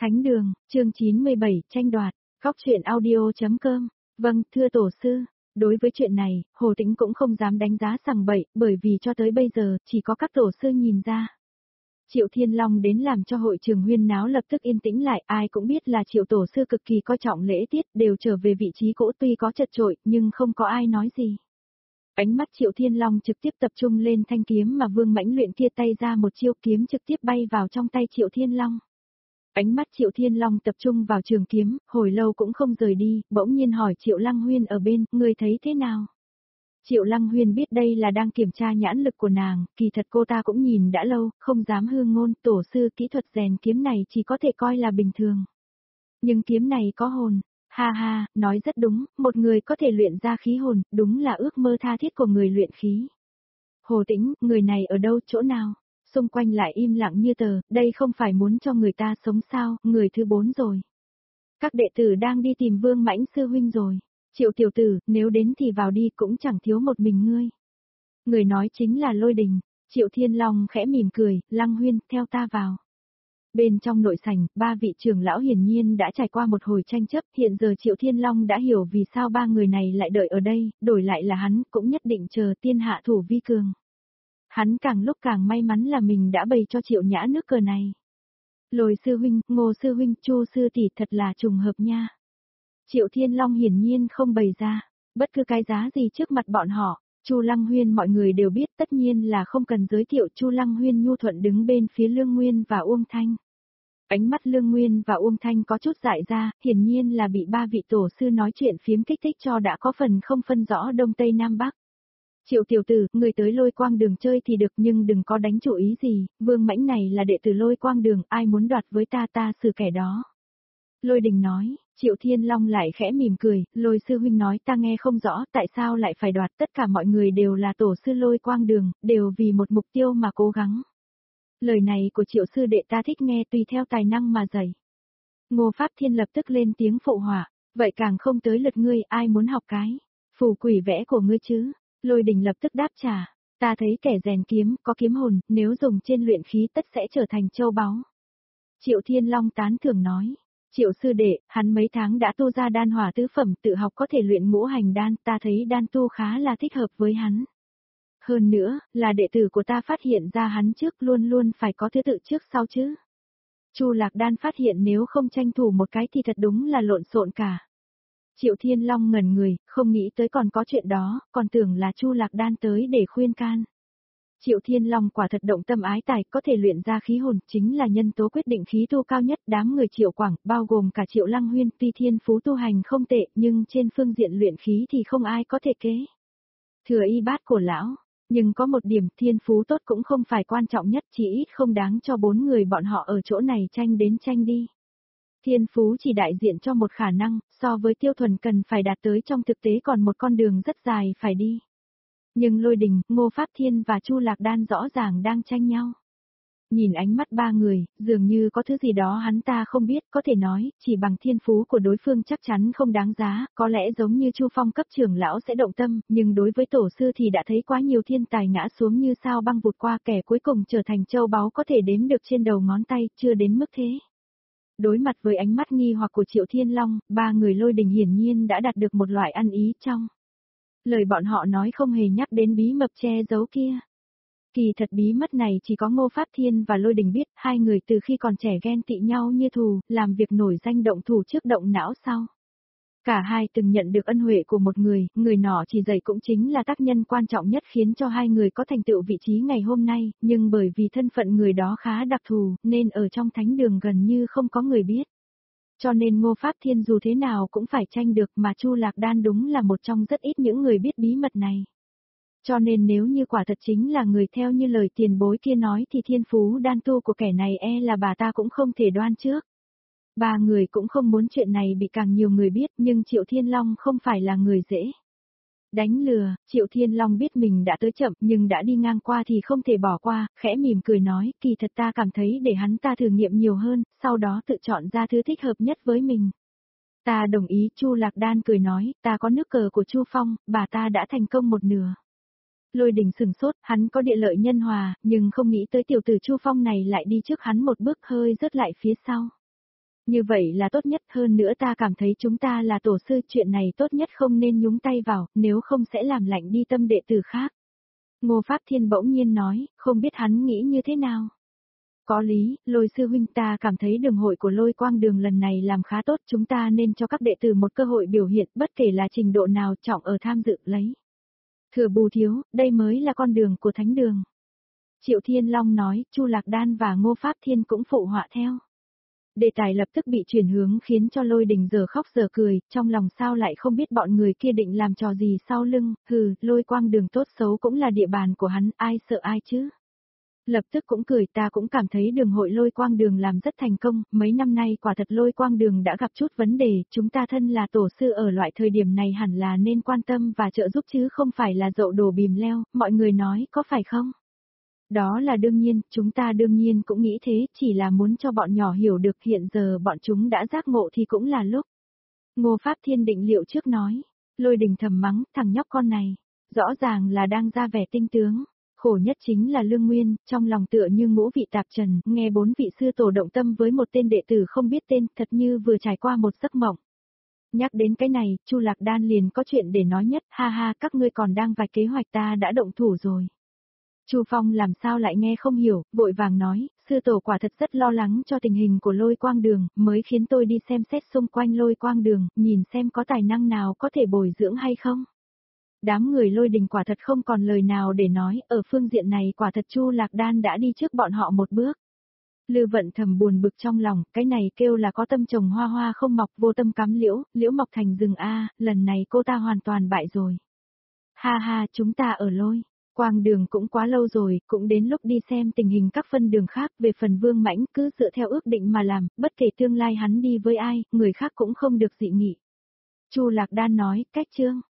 Thánh đường, chương 97, tranh đoạt, góc truyện audio.com. Vâng, thưa tổ sư, đối với chuyện này, Hồ Tĩnh cũng không dám đánh giá sằng bậy, bởi vì cho tới bây giờ, chỉ có các tổ sư nhìn ra. Triệu Thiên Long đến làm cho hội trường huyên náo lập tức yên tĩnh lại, ai cũng biết là Triệu tổ sư cực kỳ coi trọng lễ tiết, đều trở về vị trí cũ tuy có chật chội, nhưng không có ai nói gì. Ánh mắt Triệu Thiên Long trực tiếp tập trung lên thanh kiếm mà Vương Mãnh luyện kia, tay ra một chiêu kiếm trực tiếp bay vào trong tay Triệu Thiên Long. Ánh mắt Triệu Thiên Long tập trung vào trường kiếm, hồi lâu cũng không rời đi, bỗng nhiên hỏi Triệu Lăng Huyên ở bên, người thấy thế nào? Triệu Lăng Huyên biết đây là đang kiểm tra nhãn lực của nàng, kỳ thật cô ta cũng nhìn đã lâu, không dám hư ngôn, tổ sư kỹ thuật rèn kiếm này chỉ có thể coi là bình thường. Nhưng kiếm này có hồn, ha ha, nói rất đúng, một người có thể luyện ra khí hồn, đúng là ước mơ tha thiết của người luyện khí. Hồ Tĩnh, người này ở đâu, chỗ nào? Xung quanh lại im lặng như tờ, đây không phải muốn cho người ta sống sao, người thứ 4 rồi. Các đệ tử đang đi tìm Vương Mãnh sư huynh rồi. Triệu tiểu tử, nếu đến thì vào đi, cũng chẳng thiếu một mình ngươi. Người nói chính là Lôi Đình. Triệu Thiên Long khẽ mỉm cười, Lăng Huyên, theo ta vào. Bên trong nội sảnh, ba vị trưởng lão hiển nhiên đã trải qua một hồi tranh chấp, hiện giờ Triệu Thiên Long đã hiểu vì sao ba người này lại đợi ở đây, đổi lại là hắn, cũng nhất định chờ tiên hạ thủ vi cường. Hắn càng lúc càng may mắn là mình đã bày cho Triệu Nhã nước cờ này. Lôi sư huynh, Ngô sư huynh, Chu sư tỷ, thật là trùng hợp nha. Triệu Thiên Long hiển nhiên không bày ra bất cứ cái giá gì trước mặt bọn họ. Chu Lăng Huyên mọi người đều biết, tất nhiên là không cần giới thiệu. Chu Lăng Huyên nhu thuận đứng bên phía Lương Nguyên và Uông Thanh. Ánh mắt Lương Nguyên và Uông Thanh có chút dại ra, hiển nhiên là bị ba vị tổ sư nói chuyện phiếm kích thích cho đã có phần không phân rõ đông tây nam bắc. Triệu tiểu tử, người tới Lôi Quang Đường chơi thì được, nhưng đừng có đánh chủ ý gì, Vương Mãnh này là đệ tử Lôi Quang Đường, ai muốn đoạt với ta xử kẻ đó. Lôi Đình nói. Triệu Thiên Long lại khẽ mỉm cười, Lôi sư huynh nói ta nghe không rõ, tại sao lại phải đoạt, tất cả mọi người đều là tổ sư Lôi Quang Đường, đều vì một mục tiêu mà cố gắng. Lời này của Triệu sư đệ ta thích nghe, tùy theo tài năng mà dạy. Ngô Pháp Thiên lập tức lên tiếng phụ họa, vậy càng không tới lượt ngươi, ai muốn học cái phù quỷ vẽ của ngươi chứ? Lôi Đình lập tức đáp trả, ta thấy kẻ rèn kiếm, có kiếm hồn, nếu dùng trên luyện khí tất sẽ trở thành châu báu. Triệu Thiên Long tán thưởng nói, Triệu sư đệ, hắn mấy tháng đã tu ra đan hỏa tứ phẩm, tự học có thể luyện ngũ hành đan, ta thấy đan tu khá là thích hợp với hắn. Hơn nữa, là đệ tử của ta phát hiện ra hắn trước, luôn luôn phải có thứ tự trước sau chứ. Chu Lạc Đan phát hiện nếu không tranh thủ một cái thì thật đúng là lộn xộn cả. Triệu Thiên Long ngẩn người, không nghĩ tới còn có chuyện đó, còn tưởng là Chu Lạc Đan tới để khuyên can. Triệu Thiên Long quả thật động tâm ái tài, có thể luyện ra khí hồn, chính là nhân tố quyết định khí tu cao nhất. Đám người Triệu Quảng, bao gồm cả Triệu Lăng Huyên, tuy thiên phú tu hành không tệ, nhưng trên phương diện luyện khí thì không ai có thể kế thừa y bát của lão. Nhưng có một điểm, thiên phú tốt cũng không phải quan trọng nhất, chỉ ít không đáng cho 4 người bọn họ ở chỗ này tranh đến tranh đi. Thiên phú chỉ đại diện cho một khả năng, so với Tiêu Thuần cần phải đạt tới trong thực tế còn một con đường rất dài phải đi. Nhưng Lôi Đình, Ngô Pháp Thiên và Chu Lạc Đan rõ ràng đang tranh nhau. Nhìn ánh mắt ba người, dường như có thứ gì đó hắn ta không biết, có thể nói, chỉ bằng thiên phú của đối phương chắc chắn không đáng giá, có lẽ giống như Chu Phong cấp trưởng lão sẽ động tâm, nhưng đối với tổ sư thì đã thấy quá nhiều thiên tài ngã xuống như sao băng vụt qua, kẻ cuối cùng trở thành châu báu có thể đếm được trên đầu ngón tay, chưa đến mức thế. Đối mặt với ánh mắt nghi hoặc của Triệu Thiên Long, ba người Lôi Đình hiển nhiên đã đạt được một loại ăn ý trong lời bọn họ nói, không hề nhắc đến bí mật che giấu kia. Kỳ thật bí mật này chỉ có Ngô Pháp Thiên và Lôi Đình biết, hai người từ khi còn trẻ ghen tị nhau như thù, làm việc nổi danh động thủ trước động não sau. Cả hai từng nhận được ân huệ của một người nọ chỉ dạy cũng chính là tác nhân quan trọng nhất khiến cho hai người có thành tựu vị trí ngày hôm nay, nhưng bởi vì thân phận người đó khá đặc thù, nên ở trong thánh đường gần như không có người biết. Cho nên Ngô Pháp Thiên dù thế nào cũng phải tranh được, mà Chu Lạc Đan đúng là một trong rất ít những người biết bí mật này. Cho nên nếu như quả thật chính là người theo như lời tiền bối kia nói thì thiên phú đan tu của kẻ này là bà ta cũng không thể đoan trước. Ba người cũng không muốn chuyện này bị càng nhiều người biết, nhưng Triệu Thiên Long không phải là người dễ đánh lừa. Triệu Thiên Long biết mình đã tới chậm, nhưng đã đi ngang qua thì không thể bỏ qua, khẽ mỉm cười nói, kỳ thật ta cảm thấy để hắn ta thử nghiệm nhiều hơn, sau đó tự chọn ra thứ thích hợp nhất với mình. Ta đồng ý. Chu Lạc Đan cười nói, ta có nước cờ của Chu Phong, bà ta đã thành công một nửa. Lôi Đình sừng sốt, hắn có địa lợi nhân hòa, nhưng không nghĩ tới tiểu tử Chu Phong này lại đi trước hắn một bước, hơi rớt lại phía sau. Như vậy là tốt nhất, hơn nữa ta cảm thấy chúng ta là tổ sư, chuyện này tốt nhất không nên nhúng tay vào, nếu không sẽ làm lạnh đi tâm đệ tử khác. Ngô Pháp Thiên bỗng nhiên nói, không biết hắn nghĩ như thế nào. Có lý, Lôi sư huynh, ta cảm thấy đường hội của Lôi Quang Đường lần này làm khá tốt, chúng ta nên cho các đệ tử một cơ hội biểu hiện, bất kể là trình độ nào, trọng ở tham dự lấy. Thừa bù thiếu, đây mới là con đường của thánh đường. Triệu Thiên Long nói, Chu Lạc Đan và Ngô Pháp Thiên cũng phụ họa theo. Đề tài lập tức bị chuyển hướng khiến cho Lôi Đình giờ khóc giờ cười, trong lòng sao lại không biết bọn người kia định làm trò gì sau lưng, Lôi Quang Đường tốt xấu cũng là địa bàn của hắn, ai sợ ai chứ. Lập tức cũng cười, ta cũng cảm thấy đường hội Lôi Quang Đường làm rất thành công, mấy năm nay quả thật Lôi Quang Đường đã gặp chút vấn đề, chúng ta thân là tổ sư ở loại thời điểm này hẳn là nên quan tâm và trợ giúp chứ không phải là dậu đổ bìm leo, mọi người nói có phải không? Đó là đương nhiên, chúng ta đương nhiên cũng nghĩ thế, chỉ là muốn cho bọn nhỏ hiểu được hiện giờ bọn chúng đã giác ngộ thì cũng là lúc. Ngô Pháp Thiên định liệu trước nói, Lôi Đình thầm mắng, thằng nhóc con này, rõ ràng là đang ra vẻ tinh tướng. Khổ nhất chính là Lương Nguyên, trong lòng tựa như ngũ vị tạp trần, nghe 4 vị sư tổ động tâm với một tên đệ tử không biết tên, thật như vừa trải qua một giấc mộng. Nhắc đến cái này, Chu Lạc Đan liền có chuyện để nói nhất, ha ha, các ngươi còn đang vạch kế hoạch, ta đã động thủ rồi. Chu Phong làm sao lại nghe không hiểu, vội vàng nói, sư tổ quả thật rất lo lắng cho tình hình của Lôi Quang Đường, mới khiến tôi đi xem xét xung quanh Lôi Quang Đường, nhìn xem có tài năng nào có thể bồi dưỡng hay không. Đám người Lôi Đình quả thật không còn lời nào để nói, ở phương diện này quả thật Chu Lạc Đan đã đi trước bọn họ một bước. Lư Vận thầm buồn bực trong lòng, cái này kêu là có tâm trồng hoa hoa không mọc, vô tâm cắm liễu, liễu mọc thành rừng a, lần này cô ta hoàn toàn bại rồi. Ha ha, chúng ta ở Lôi Quang Đường cũng quá lâu rồi, cũng đến lúc đi xem tình hình các phân đường khác, về phần Vương Mãnh cứ dựa theo ước định mà làm, bất kể tương lai hắn đi với ai, người khác cũng không được dị nghị. Chu Lạc Đan nói, cách chương